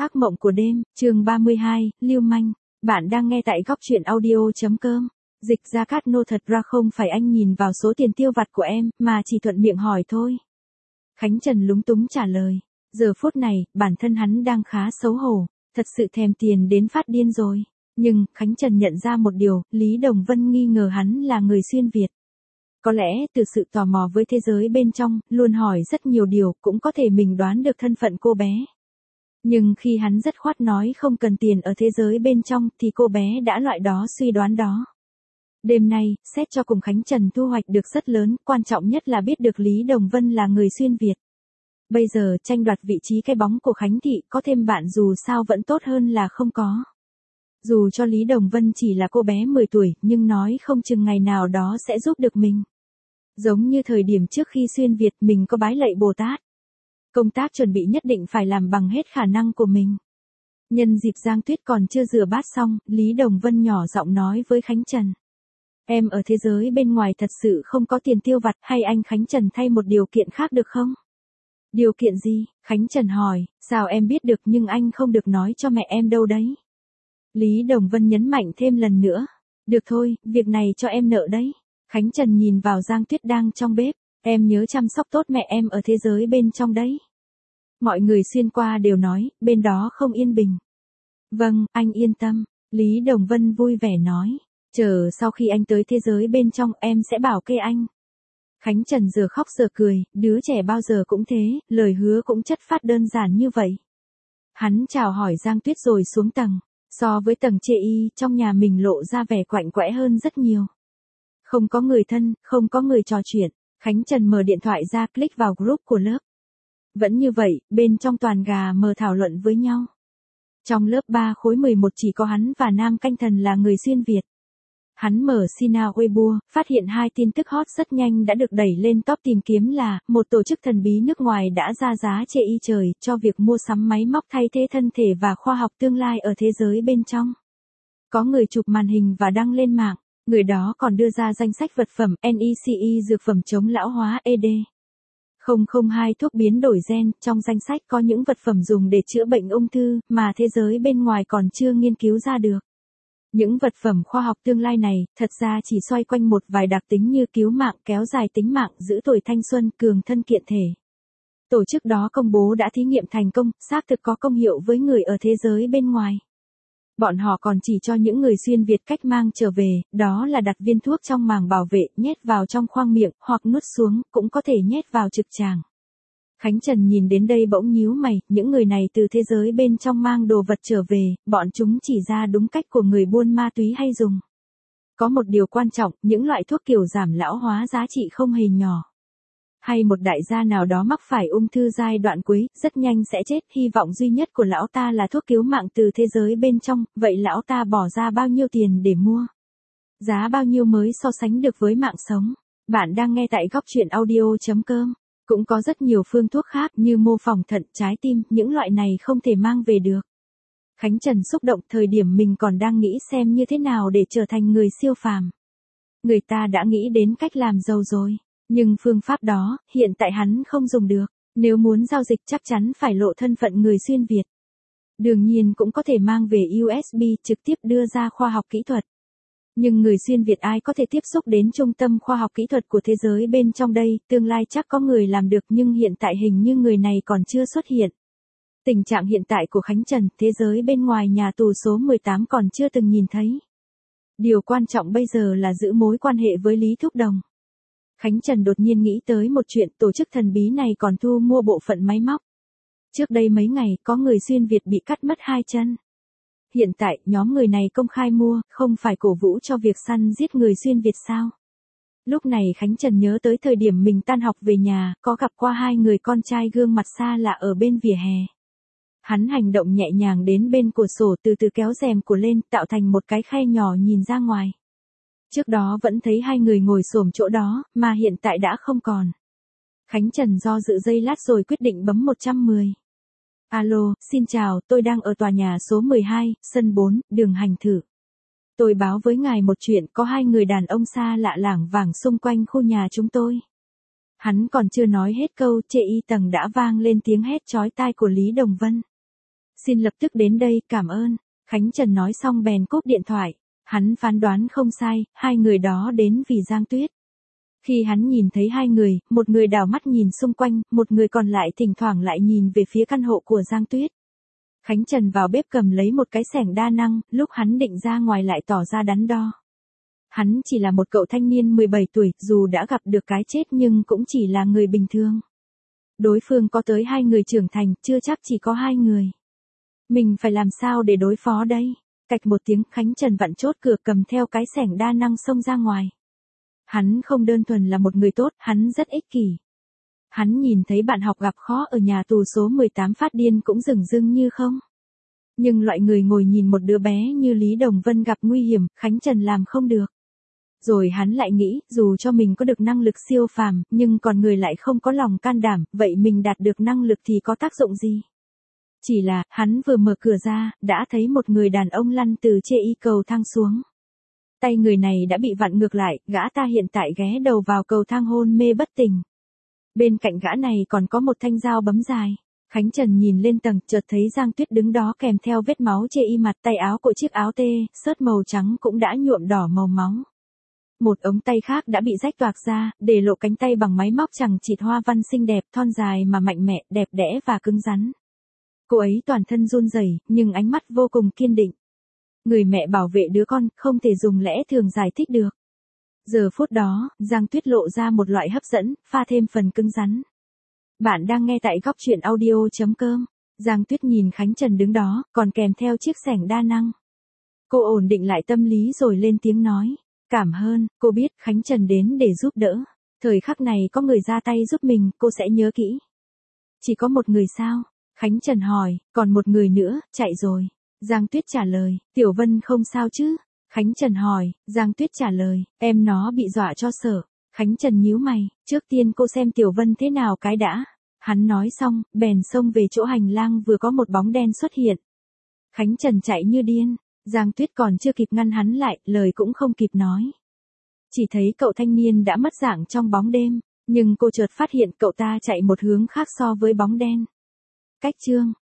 Ác mộng của đêm, chương 32, Lưu manh. Bạn đang nghe tại góc truyện audio.com. Dịch ra Cát Nô, thật ra không phải anh nhìn vào số tiền tiêu vặt của em, mà chỉ thuận miệng hỏi thôi. Khánh Trần lúng túng trả lời. Giờ phút này, bản thân hắn đang khá xấu hổ, thật sự thèm tiền đến phát điên rồi. Nhưng, Khánh Trần nhận ra một điều, Lý Đồng Vân nghi ngờ hắn là người xuyên Việt. Có lẽ, từ sự tò mò với thế giới bên trong, luôn hỏi rất nhiều điều, cũng có thể mình đoán được thân phận cô bé. Nhưng khi hắn dứt khoát nói không cần tiền ở thế giới bên trong, thì cô bé đã loại đó suy đoán đó. Đêm nay, xét cho cùng Khánh Trần thu hoạch được rất lớn, quan trọng nhất là biết được Lý Đồng Vân là người xuyên Việt. Bây giờ, tranh đoạt vị trí cái bóng của Khánh Thị có thêm bạn dù sao vẫn tốt hơn là không có. Dù cho Lý Đồng Vân chỉ là cô bé 10 tuổi, nhưng nói không chừng ngày nào đó sẽ giúp được mình. Giống như thời điểm trước khi xuyên Việt mình có bái lạy Bồ Tát. Công tác chuẩn bị nhất định phải làm bằng hết khả năng của mình. Nhân dịp Giang Tuyết còn chưa rửa bát xong, Lý Đồng Vân nhỏ giọng nói với Khánh Trần. Em ở thế giới bên ngoài thật sự không có tiền tiêu vặt, hay anh Khánh Trần thay một điều kiện khác được không? Điều kiện gì? Khánh Trần hỏi, sao em biết được, nhưng anh không được nói cho mẹ em đâu đấy. Lý Đồng Vân nhấn mạnh thêm lần nữa. Được thôi, việc này cho em nợ đấy. Khánh Trần nhìn vào Giang Tuyết đang trong bếp. Em nhớ chăm sóc tốt mẹ em ở thế giới bên trong đấy. Mọi người xuyên qua đều nói, bên đó không yên bình. Vâng, anh yên tâm. Lý Đồng Vân vui vẻ nói. Chờ sau khi anh tới thế giới bên trong em sẽ bảo kê anh. Khánh Trần giờ khóc giờ cười, đứa trẻ bao giờ cũng thế, lời hứa cũng chất phát đơn giản như vậy. Hắn chào hỏi Giang Tuyết rồi xuống tầng. So với tầng chê y, trong nhà mình lộ ra vẻ quạnh quẽ hơn rất nhiều. Không có người thân, không có người trò chuyện. Khánh Trần mở điện thoại ra, click vào group của lớp. Vẫn như vậy, bên trong toàn gà mờ thảo luận với nhau. Trong lớp 3 khối 11 chỉ có hắn và Nam Canh Thần là người xuyên Việt. Hắn mở Sina Weibo, phát hiện 2 tin tức hot rất nhanh đã được đẩy lên top tìm kiếm là, một tổ chức thần bí nước ngoài đã ra giá chê y trời cho việc mua sắm máy móc thay thế thân thể và khoa học tương lai ở thế giới bên trong. Có người chụp màn hình và đăng lên mạng, người đó còn đưa ra danh sách vật phẩm NECE dược phẩm chống lão hóa ED. 002 thuốc biến đổi gen, trong danh sách có những vật phẩm dùng để chữa bệnh ung thư mà thế giới bên ngoài còn chưa nghiên cứu ra được. Những vật phẩm khoa học tương lai này, thật ra chỉ xoay quanh một vài đặc tính như cứu mạng, kéo dài tính mạng, giữ tuổi thanh xuân, cường thân kiện thể. Tổ chức đó công bố đã thí nghiệm thành công, xác thực có công hiệu với người ở thế giới bên ngoài. Bọn họ còn chỉ cho những người xuyên Việt cách mang trở về, đó là đặt viên thuốc trong màng bảo vệ, nhét vào trong khoang miệng, hoặc nuốt xuống, cũng có thể nhét vào trực tràng. Khánh Trần nhìn đến đây bỗng nhíu mày, những người này từ thế giới bên trong mang đồ vật trở về, bọn chúng chỉ ra đúng cách của người buôn ma túy hay dùng. Có một điều quan trọng, những loại thuốc kiểu giảm lão hóa giá trị không hề nhỏ. Hay một đại gia nào đó mắc phải ung thư giai đoạn cuối, rất nhanh sẽ chết, hy vọng duy nhất của lão ta là thuốc cứu mạng từ thế giới bên trong, vậy lão ta bỏ ra bao nhiêu tiền để mua? Giá bao nhiêu mới so sánh được với mạng sống? Bạn đang nghe tại góc truyện audio.com. Cũng có rất nhiều phương thuốc khác như mô phỏng thận, trái tim, những loại này không thể mang về được. Khánh Trần xúc động, thời điểm mình còn đang nghĩ xem như thế nào để trở thành người siêu phàm. Người ta đã nghĩ đến cách làm giàu rồi, nhưng phương pháp đó, hiện tại hắn không dùng được. Nếu muốn giao dịch chắc chắn phải lộ thân phận người xuyên Việt. Đương nhiên cũng có thể mang về USB trực tiếp đưa ra khoa học kỹ thuật. Nhưng người xuyên Việt ai có thể tiếp xúc đến trung tâm khoa học kỹ thuật của thế giới bên trong đây, tương lai chắc có người làm được nhưng hiện tại hình như người này còn chưa xuất hiện. Tình trạng hiện tại của Khánh Trần, thế giới bên ngoài nhà tù số 18 còn chưa từng nhìn thấy. Điều quan trọng bây giờ là giữ mối quan hệ với Lý Thúc Đồng. Khánh Trần đột nhiên nghĩ tới một chuyện, tổ chức thần bí này còn thu mua bộ phận máy móc. Trước đây mấy ngày, có người xuyên Việt bị cắt mất 2 chân. Hiện tại, nhóm người này công khai mua, không phải cổ vũ cho việc săn giết người xuyên Việt sao? Lúc này Khánh Trần nhớ tới thời điểm mình tan học về nhà, có gặp qua 2 người con trai gương mặt xa lạ ở bên vỉa hè. Hắn hành động nhẹ nhàng đến bên cửa sổ, từ từ kéo rèm của lên, tạo thành một cái khe nhỏ nhìn ra ngoài. Trước đó vẫn thấy 2 người ngồi xổm chỗ đó, mà hiện tại đã không còn. Khánh Trần do dự giây lát rồi quyết định bấm 110. Alo, xin chào, tôi đang ở tòa nhà số 12, sân 4, đường Hành Thử. Tôi báo với ngài một chuyện, có 2 người đàn ông xa lạ lảng vảng xung quanh khu nhà chúng tôi. Hắn còn chưa nói hết câu, chê y tầng đã vang lên tiếng hét chói tai của Lý Đồng Vân. Xin lập tức đến đây, cảm ơn. Khánh Trần nói xong bèn cúp điện thoại. Hắn phán đoán không sai, hai người đó đến vì Giang Tuyết. Khi hắn nhìn thấy hai người, một người đảo mắt nhìn xung quanh, một người còn lại thỉnh thoảng lại nhìn về phía căn hộ của Giang Tuyết. Khánh Trần vào bếp cầm lấy một cái xẻng đa năng, lúc hắn định ra ngoài lại tỏ ra đắn đo. Hắn chỉ là một cậu thanh niên 17 tuổi, dù đã gặp được cái chết nhưng cũng chỉ là người bình thường. Đối phương có tới hai người trưởng thành, chưa chắc chỉ có hai người. Mình phải làm sao để đối phó đây? Cạch một tiếng, Khánh Trần vặn chốt cửa cầm theo cái xẻng đa năng xông ra ngoài. Hắn không đơn thuần là một người tốt, hắn rất ích kỷ. Hắn nhìn thấy bạn học gặp khó ở nhà tù số 18 phát điên cũng dửng dưng như không. Nhưng loại người ngồi nhìn một đứa bé như Lý Đồng Vân gặp nguy hiểm, Khánh Trần làm không được. Rồi hắn lại nghĩ, dù cho mình có được năng lực siêu phàm, nhưng còn người lại không có lòng can đảm, vậy mình đạt được năng lực thì có tác dụng gì? Chỉ là, hắn vừa mở cửa ra, đã thấy một người đàn ông lăn từ chê y cầu thang xuống. Tay người này đã bị vặn ngược lại, gã ta hiện tại ghé đầu vào cầu thang hôn mê bất tỉnh. Bên cạnh gã này còn có một thanh dao bấm dài. Khánh Trần nhìn lên tầng, chợt thấy Giang Tuyết đứng đó kèm theo vết máu chê y mặt, tay áo của chiếc áo tê, xớt màu trắng cũng đã nhuộm đỏ màu máu. Một ống tay khác đã bị rách toạc ra, để lộ cánh tay bằng máy móc chằng chịt hoa văn xinh đẹp, thon dài mà mạnh mẽ, đẹp đẽ và cứng rắn. Cô ấy toàn thân run rẩy, nhưng ánh mắt vô cùng kiên định. Người mẹ bảo vệ đứa con, không thể dùng lẽ thường giải thích được. Giờ phút đó, Giang Tuyết lộ ra một loại hấp dẫn, pha thêm phần cứng rắn. Bạn đang nghe tại góc truyện audio.com. Giang Tuyết nhìn Khánh Trần đứng đó, còn kèm theo chiếc xẻng đa năng. Cô ổn định lại tâm lý rồi lên tiếng nói. Cảm ơn, cô biết Khánh Trần đến để giúp đỡ. Thời khắc này có người ra tay giúp mình, cô sẽ nhớ kỹ. Chỉ có một người sao? Khánh Trần hỏi, còn một người nữa, chạy rồi. Giang Tuyết trả lời, Tiểu Vân không sao chứ? Khánh Trần hỏi, Giang Tuyết trả lời, em nó bị dọa cho sợ. Khánh Trần nhíu mày, trước tiên cô xem Tiểu Vân thế nào cái đã. Hắn nói xong, bèn xông về chỗ hành lang vừa có một bóng đen xuất hiện. Khánh Trần chạy như điên, Giang Tuyết còn chưa kịp ngăn hắn lại, lời cũng không kịp nói. Chỉ thấy cậu thanh niên đã mất dạng trong bóng đêm, nhưng cô chợt phát hiện cậu ta chạy một hướng khác so với bóng đen. Cách chương